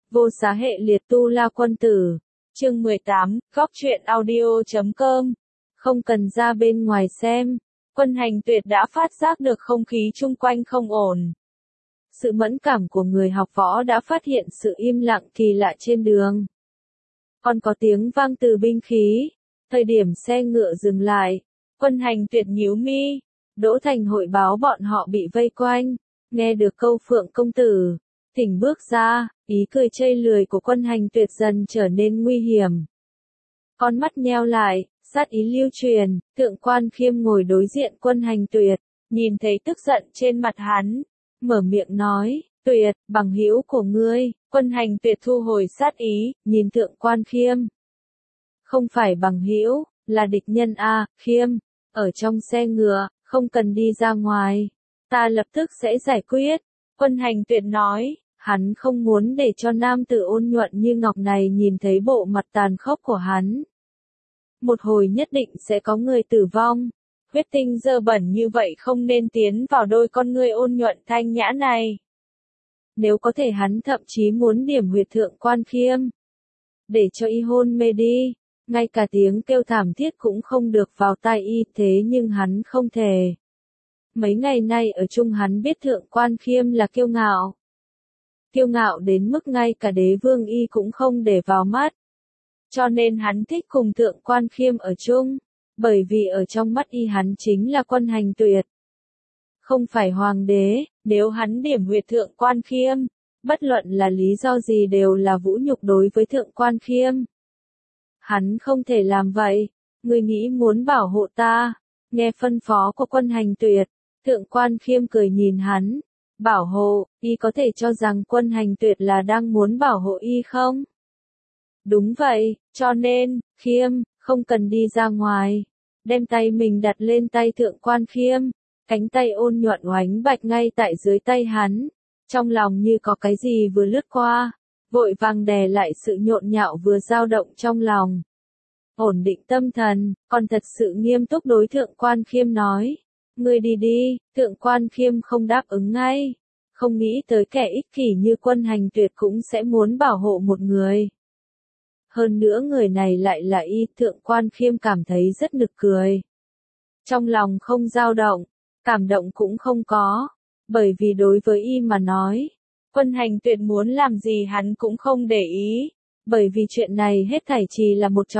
Vô Xá Hệ Liệt Tu La Quân Tử. Chương 18, Góc truyện audio.com. Không cần ra bên ngoài xem. Quân Hành Tuyệt đã phát giác được không khí chung quanh không ổn. Sự mẫn cảm của người học võ đã phát hiện sự im lặng kỳ lạ trên đường. Còn có tiếng vang từ binh khí. Thời điểm xe ngựa dừng lại, Quân Hành Tuyệt nhíu mi. Đỗ Thành hội báo bọn họ bị vây quanh. Nghe được câu Phượng công tử, thỉnh bước ra, ý cười chây lười của Quân Hành Tuyệt dần trở nên nguy hiểm. Con mắt nheo lại, sát ý lưu truyền, Thượng Quan Khiêm ngồi đối diện Quân Hành Tuyệt, nhìn thấy tức giận trên mặt hắn, mở miệng nói, Tuyệt, bằng hữu của ngươi. Quân Hành Tuyệt thu hồi sát ý, nhìn Thượng Quan Khiêm. Không phải bằng hữu, là địch nhân a, Khiêm, ở trong xe ngựa, không cần đi ra ngoài. Ta lập tức sẽ giải quyết. Quân Hành Tuyệt nói, hắn không muốn để cho nam tử ôn nhuận như ngọc này nhìn thấy bộ mặt tàn khốc của hắn. Một hồi nhất định sẽ có người tử vong. Huyết tinh dơ bẩn như vậy không nên tiến vào đôi con ngươi ôn nhuận thanh nhã này. Nếu có thể hắn thậm chí muốn điểm huyệt Thượng Quan Khiêm. Để cho y hôn mê đi. Ngay cả tiếng kêu thảm thiết cũng không được vào tai y, thế nhưng hắn không thể. Mấy ngày nay ở chung hắn biết Thượng Quan Khiêm là kiêu ngạo. Kiêu ngạo đến mức ngay cả đế vương y cũng không để vào mắt. Cho nên hắn thích cùng Thượng Quan Khiêm ở chung, bởi vì ở trong mắt y hắn chính là Quân Hành Tuyệt. Không phải hoàng đế, nếu hắn điểm huyệt Thượng Quan Khiêm, bất luận là lý do gì đều là vũ nhục đối với Thượng Quan Khiêm. Hắn không thể làm vậy, ngươi nghĩ muốn bảo hộ ta, nghe phân phó của Quân Hành Tuyệt. Thượng Quan Khiêm cười nhìn hắn, bảo hộ, y có thể cho rằng Quân Hành Tuyệt là đang muốn bảo hộ y không? Đúng vậy, cho nên, Khiêm, không cần đi ra ngoài. Đem tay mình đặt lên tay Thượng Quan Khiêm, cánh tay ôn nhuận oánh bạch ngay tại dưới tay hắn. Trong lòng như có cái gì vừa lướt qua, vội vàng đè lại sự nhộn nhạo vừa dao động trong lòng. Ổn định tâm thần, còn thật sự nghiêm túc đối Thượng Quan Khiêm nói. Ngươi đi đi. Thượng Quan Khiêm không đáp ứng ngay. Không nghĩ tới kẻ ích kỷ như Quân Hành Tuyệt cũng sẽ muốn bảo hộ một người. Hơn nữa người này lại là y, Thượng Quan Khiêm cảm thấy rất nực cười. Trong lòng không dao động, cảm động cũng không có, bởi vì đối với y mà nói, Quân Hành Tuyệt muốn làm gì hắn cũng không để ý, bởi vì chuyện này hết thảy chỉ là một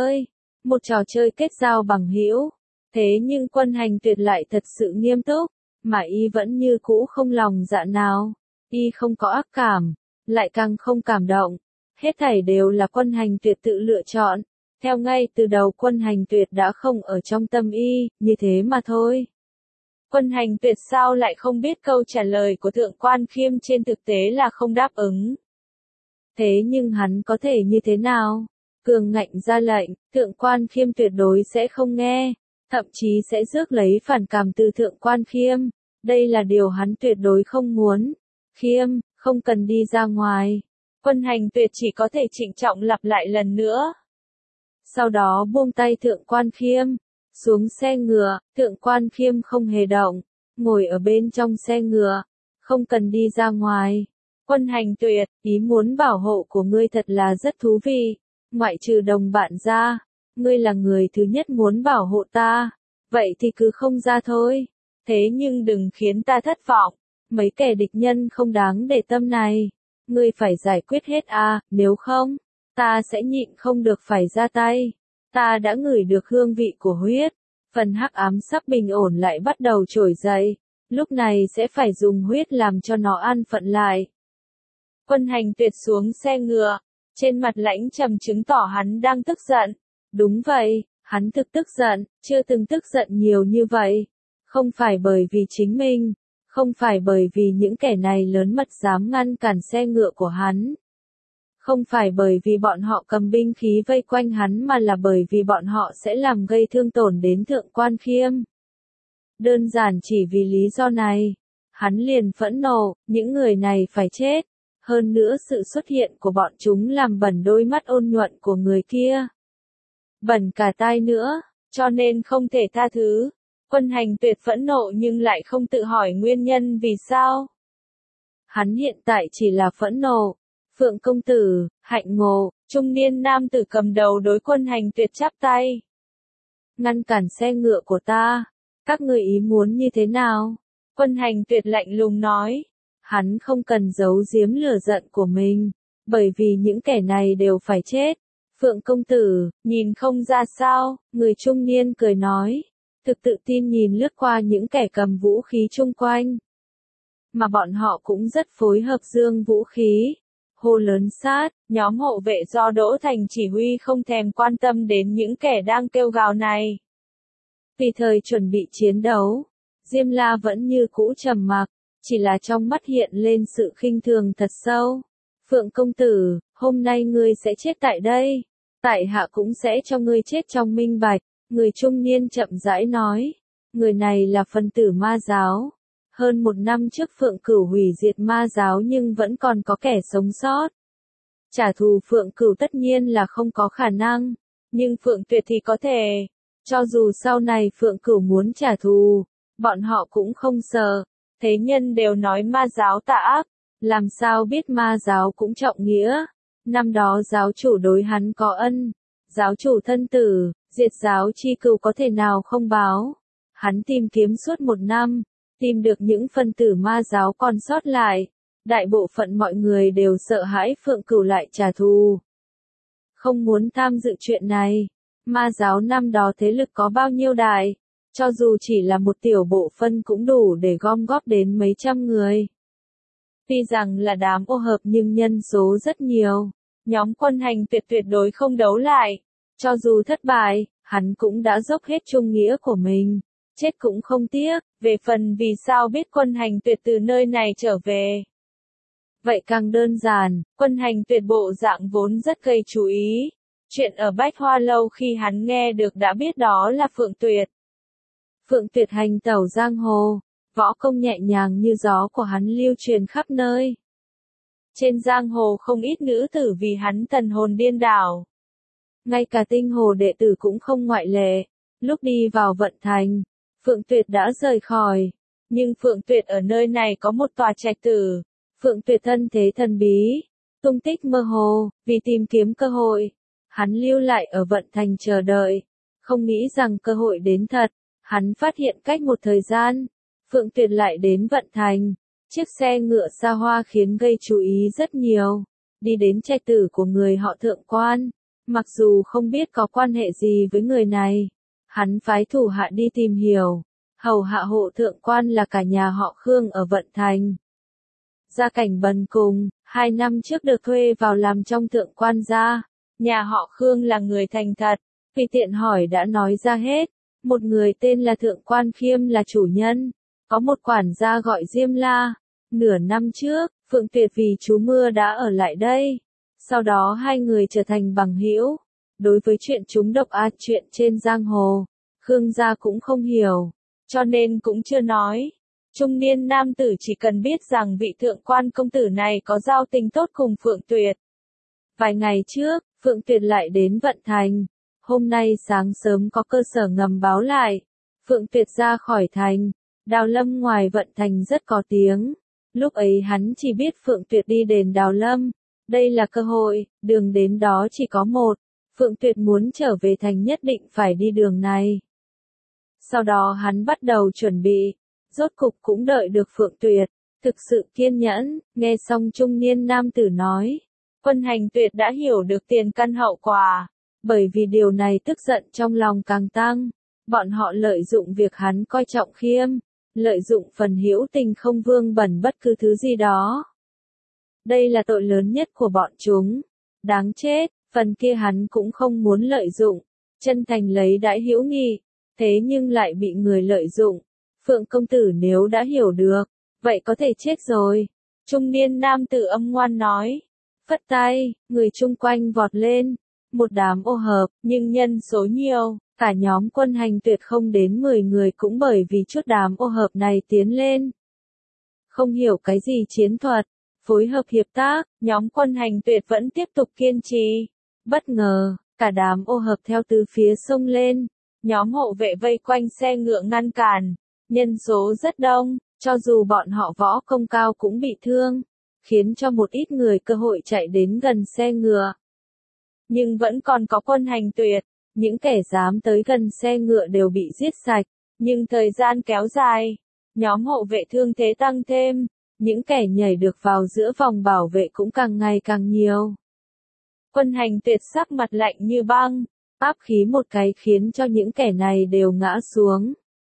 trò chơi kết giao bằng hữu. Thế nhưng Quân Hành Tuyệt lại thật sự nghiêm túc, mà y vẫn như cũ không lòng dạ nào, y không có ác cảm, lại càng không cảm động. Hết thảy đều là Quân Hành Tuyệt tự lựa chọn, theo ngay từ đầu Quân Hành Tuyệt đã không ở trong tâm y, như thế mà thôi. Quân Hành Tuyệt sao lại không biết câu trả lời của Thượng Quan Khiêm trên thực tế là không đáp ứng. Thế nhưng hắn có thể như thế nào? Cường ngạnh ra lệnh, Thượng Quan Khiêm tuyệt đối sẽ không nghe, thậm chí sẽ rước lấy phản cảm từ Thượng Quan Khiêm. Đây là điều hắn tuyệt đối không muốn. Khiêm, không cần đi ra ngoài. Quân Hành Tuyệt chỉ có thể trịnh trọng lặp lại lần nữa. Sau đó buông tay Thượng Quan Khiêm, xuống xe ngựa. Thượng Quan Khiêm không hề động, ngồi ở bên trong xe ngựa, không cần đi ra ngoài. Quân Hành Tuyệt, ý muốn bảo hộ của ngươi thật là rất thú vị, ngoại trừ đồng bạn ra, ngươi là người thứ nhất muốn bảo hộ ta, vậy thì cứ không ra thôi. Thế nhưng đừng khiến ta thất vọng, mấy kẻ địch nhân không đáng để tâm này, ngươi phải giải quyết hết nếu không, ta sẽ nhịn không được phải ra tay. Ta đã ngửi được hương vị của huyết, phần hắc ám sắp bình ổn lại bắt đầu trỗi dậy, lúc này sẽ phải dùng huyết làm cho nó an phận lại. Quân Hành Tuyệt xuống xe ngựa, trên mặt lãnh trầm chứng tỏ hắn đang tức giận. Đúng vậy, hắn thực tức giận, chưa từng tức giận nhiều như vậy. Không phải bởi vì chính mình, không phải bởi vì những kẻ này lớn mật dám ngăn cản xe ngựa của hắn. Không phải bởi vì bọn họ cầm binh khí vây quanh hắn mà là bởi vì bọn họ sẽ làm gây thương tổn đến Thượng Quan Khiêm. Đơn giản chỉ vì lý do này, hắn liền phẫn nộ, những người này phải chết. Hơn nữa sự xuất hiện của bọn chúng làm bẩn đôi mắt ôn nhuận của người kia. Bẩn cả tai nữa, cho nên không thể tha thứ. Quân Hành Tuyệt phẫn nộ nhưng lại không tự hỏi nguyên nhân vì sao. Hắn hiện tại chỉ là phẫn nộ. Phượng công tử, hạnh ngộ, trung niên nam tử cầm đầu đối Quân Hành Tuyệt chắp tay. Ngăn cản xe ngựa của ta, các ngươi ý muốn như thế nào? Quân Hành Tuyệt lạnh lùng nói, hắn không cần giấu giếm lửa giận của mình, bởi vì những kẻ này đều phải chết. Phượng công tử, nhìn không ra sao, người trung niên cười nói, thực tự tin nhìn lướt qua những kẻ cầm vũ khí chung quanh. Mà bọn họ cũng rất phối hợp giương vũ khí. Hô lớn sát, nhóm hộ vệ do Đỗ Thành chỉ huy không thèm quan tâm đến những kẻ đang kêu gào này. Vì thời chuẩn bị chiến đấu, Diêm La vẫn như cũ trầm mặc, chỉ là trong mắt hiện lên sự khinh thường thật sâu. Phượng công tử, hôm nay ngươi sẽ chết tại đây, tại hạ cũng sẽ cho ngươi chết trong minh bạch. Người trung niên chậm rãi nói, người này là phân tử ma giáo. Hơn 1 năm trước Phượng Cửu hủy diệt ma giáo nhưng vẫn còn có kẻ sống sót. Trả thù Phượng Cửu tất nhiên là không có khả năng, nhưng Phượng Tuyệt thì có thể. Cho dù sau này Phượng Cửu muốn trả thù, bọn họ cũng không sợ. Thế nhân đều nói ma giáo tà ác, làm sao biết ma giáo cũng trọng nghĩa. Năm đó giáo chủ đối hắn có ân, giáo chủ thân tử, diệt giáo chi cừu có thể nào không báo. Hắn tìm kiếm suốt 1 năm, tìm được những phân tử ma giáo còn sót lại. Đại bộ phận mọi người đều sợ hãi Phượng Cửu lại trả thù. Không muốn tham dự chuyện này. Ma giáo năm đó thế lực có bao nhiêu đại, cho dù chỉ là một tiểu bộ phân cũng đủ để gom góp đến mấy trăm người. Tuy rằng là đám ô hợp nhưng nhân số rất nhiều, nhóm Quân Hành Tuyệt tuyệt đối không đấu lại. Cho dù thất bại, hắn cũng đã dốc hết trung nghĩa của mình, chết cũng không tiếc. Về phần vì sao biết Quân Hành Tuyệt từ nơi này trở về, vậy càng đơn giản. Quân Hành Tuyệt bộ dạng vốn rất gây chú ý. Chuyện ở Bách Hoa Lâu khi hắn nghe được đã biết đó là Phượng Tuyệt. Phượng Tuyệt hành tẩu giang hồ, võ công nhẹ nhàng như gió của hắn lưu truyền khắp nơi. Trên giang hồ không ít nữ tử vì hắn thần hồn điên đảo. Ngay cả tinh hồ đệ tử cũng không ngoại lệ. Lúc đi vào Vận Thành, Phượng Tuyệt đã rời khỏi. Nhưng Phượng Tuyệt ở nơi này có một tòa trạch tử. Phượng Tuyệt thân thế thần bí, tung tích mơ hồ, vì tìm kiếm cơ hội. Hắn lưu lại ở Vận Thành chờ đợi, không nghĩ rằng cơ hội đến thật. Hắn phát hiện cách một thời gian, Phượng Tuyệt lại đến Vận Thành. Chiếc xe ngựa xa hoa khiến gây chú ý rất nhiều. Đi đến trạch tử của người họ Thượng Quan. Mặc dù không biết có quan hệ gì với người này, hắn phái thủ hạ đi tìm hiểu. Hầu hạ hộ Thượng Quan là cả nhà họ Khương ở Vận Thành. Gia cảnh bần cùng, 2 năm trước được thuê vào làm trong Thượng Quan gia. Nhà họ Khương là người thành thật, vì tiện hỏi đã nói ra hết. Một người tên là Thượng Quan Khiêm là chủ nhân, có một quản gia gọi Diêm La. Nửa năm trước, Phượng Tuyệt vì chú mưa đã ở lại đây. Sau đó hai người trở thành bằng hữu. Đối với chuyện chúng độc ác chuyện trên giang hồ, Khương gia cũng không hiểu, cho nên cũng chưa nói. Trung niên nam tử chỉ cần biết rằng vị Thượng Quan công tử này có giao tình tốt cùng Phượng Tuyệt. Vài ngày trước, Phượng Tuyệt lại đến Vận Thành. Hôm nay sáng sớm có cơ sở ngầm báo lại. Phượng Tuyệt ra khỏi thành. Đào Lâm ngoài Vận Thành rất có tiếng. Lúc ấy hắn chỉ biết Phượng Tuyệt đi đền Đào Lâm. Đây là cơ hội, đường đến đó chỉ có một. Phượng Tuyệt muốn trở về thành nhất định phải đi đường này. Sau đó hắn bắt đầu chuẩn bị. Rốt cục cũng đợi được Phượng Tuyệt. Thực sự kiên nhẫn, nghe xong trung niên nam tử nói. Quân Hành Tuyệt đã hiểu được tiền căn hậu quả. Bởi vì điều này tức giận trong lòng càng tăng. Bọn họ lợi dụng việc hắn coi trọng Khiêm. Lợi dụng phần hữu tình không vương bẩn bất cứ thứ gì đó. Đây là tội lớn nhất của bọn chúng. Đáng chết, phần kia hắn cũng không muốn lợi dụng. Chân thành lấy đãi hữu nghị. Thế nhưng lại bị người lợi dụng. Phượng công tử nếu đã hiểu được, vậy có thể chết rồi. Trung niên nam tử âm ngoan nói. Phất tay, người chung quanh vọt lên. Một đám ô hợp, nhưng nhân số nhiều. Cả nhóm Quân Hành Tuyệt không đến 10 người cũng bởi vì chút đám ô hợp này tiến lên. Không hiểu cái gì chiến thuật, phối hợp hiệp tác, nhóm Quân Hành Tuyệt vẫn tiếp tục kiên trì. Bất ngờ, cả đám ô hợp theo từ phía sông lên. Nhóm hộ vệ vây quanh xe ngựa ngăn cản. Nhân số rất đông, cho dù bọn họ võ công cao cũng bị thương. khiến cho một ít người cơ hội chạy đến gần xe ngựa. Nhưng vẫn còn có Quân Hành Tuyệt, những kẻ dám tới gần xe ngựa đều bị giết sạch, nhưng thời gian kéo dài, nhóm hộ vệ thương thế tăng thêm, những kẻ nhảy được vào giữa vòng bảo vệ cũng càng ngày càng nhiều. Quân Hành Tuyệt sắc mặt lạnh như băng, áp khí một cái khiến cho những kẻ này đều ngã xuống.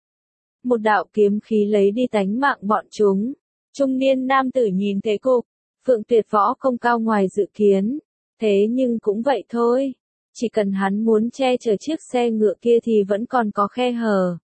Một đạo kiếm khí lấy đi tánh mạng bọn chúng. Trung niên nam tử nhìn thế cục, Phượng Tuyệt võ công cao ngoài dự kiến, thế nhưng cũng vậy thôi. Chỉ cần hắn muốn che chở chiếc xe ngựa kia thì vẫn còn có khe hở.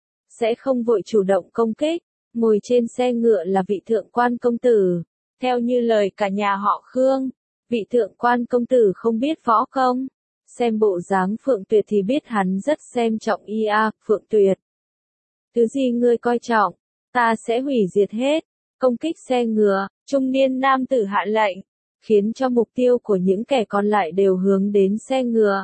Sẽ không vội chủ động công kích, ngồi trên xe ngựa là vị thượng quan công tử. Theo như lời cả nhà họ Khương, vị thượng quan công tử không biết võ công. Xem bộ dáng Phượng Tuyệt thì biết hắn rất xem trọng Phượng Tuyệt. Thứ gì ngươi coi trọng, ta sẽ hủy diệt hết. Công kích xe ngựa, trung niên nam tử hạ lệnh, khiến cho mục tiêu của những kẻ còn lại đều hướng đến xe ngựa.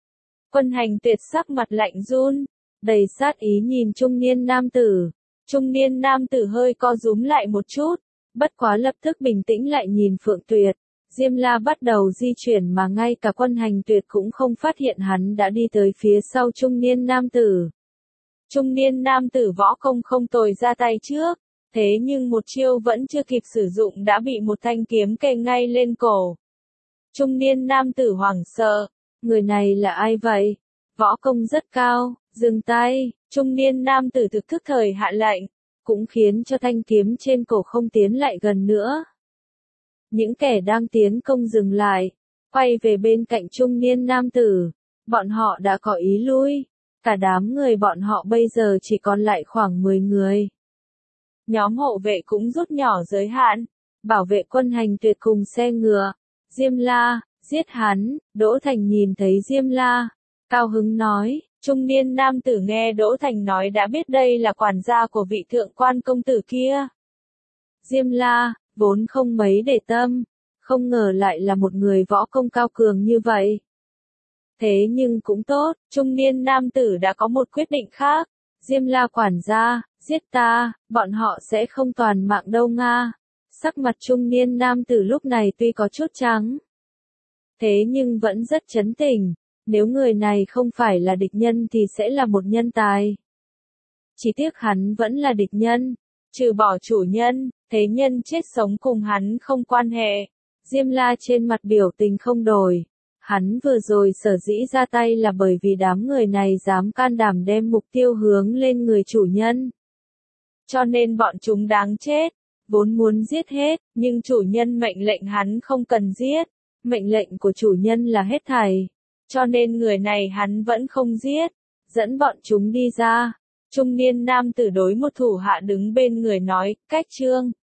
Quân Hành Tuyệt sắc mặt lạnh run, đầy sát ý nhìn trung niên nam tử. Trung niên nam tử hơi co rúm lại một chút, bất quá lập tức bình tĩnh lại nhìn Phượng Tuyệt. Diêm La bắt đầu di chuyển mà ngay cả Quân Hành Tuyệt cũng không phát hiện hắn đã đi tới phía sau trung niên nam tử. Trung niên nam tử võ công không tồi ra tay trước, thế nhưng một chiêu vẫn chưa kịp sử dụng đã bị một thanh kiếm kề ngay lên cổ. Trung niên nam tử hoảng sợ, người này là ai vậy? Võ công rất cao, dừng tay, trung niên nam tử thực thức thời hạ lệnh, cũng khiến cho thanh kiếm trên cổ không tiến lại gần nữa. Những kẻ đang tiến công dừng lại, quay về bên cạnh trung niên nam tử, bọn họ đã có ý lui, cả đám người bọn họ bây giờ chỉ còn lại khoảng 10 người. Nhóm hộ vệ cũng rút nhỏ giới hạn, bảo vệ Quân Hành Tuyệt cùng xe ngựa. Diêm La, giết hắn. Đỗ Thành nhìn thấy Diêm La, cao hứng nói, trung niên nam tử nghe Đỗ Thành nói đã biết đây là quản gia của vị thượng quan công tử kia. Diêm La, vốn không mấy để tâm, không ngờ lại là một người võ công cao cường như vậy. Thế nhưng cũng tốt, trung niên nam tử đã có một quyết định khác. Diêm La quản gia, giết ta, bọn họ sẽ không toàn mạng đâu Nga. Sắc mặt trung niên nam tử lúc này tuy có chút trắng, thế nhưng vẫn rất trấn tĩnh. Nếu người này không phải là địch nhân thì sẽ là một nhân tài. Chỉ tiếc hắn vẫn là địch nhân, trừ bỏ chủ nhân, thế nhân chết sống cùng hắn không quan hệ. Diêm La trên mặt biểu tình không đổi. Hắn vừa rồi sở dĩ ra tay là bởi vì đám người này dám can đảm đem mục tiêu hướng lên người chủ nhân. Cho nên bọn chúng đáng chết, vốn muốn giết hết, nhưng chủ nhân mệnh lệnh hắn không cần giết. Mệnh lệnh của chủ nhân là hết thảy. Cho nên người này hắn vẫn không giết, dẫn bọn chúng đi ra. Trung niên nam tử đối một thủ hạ đứng bên người nói, cách trương.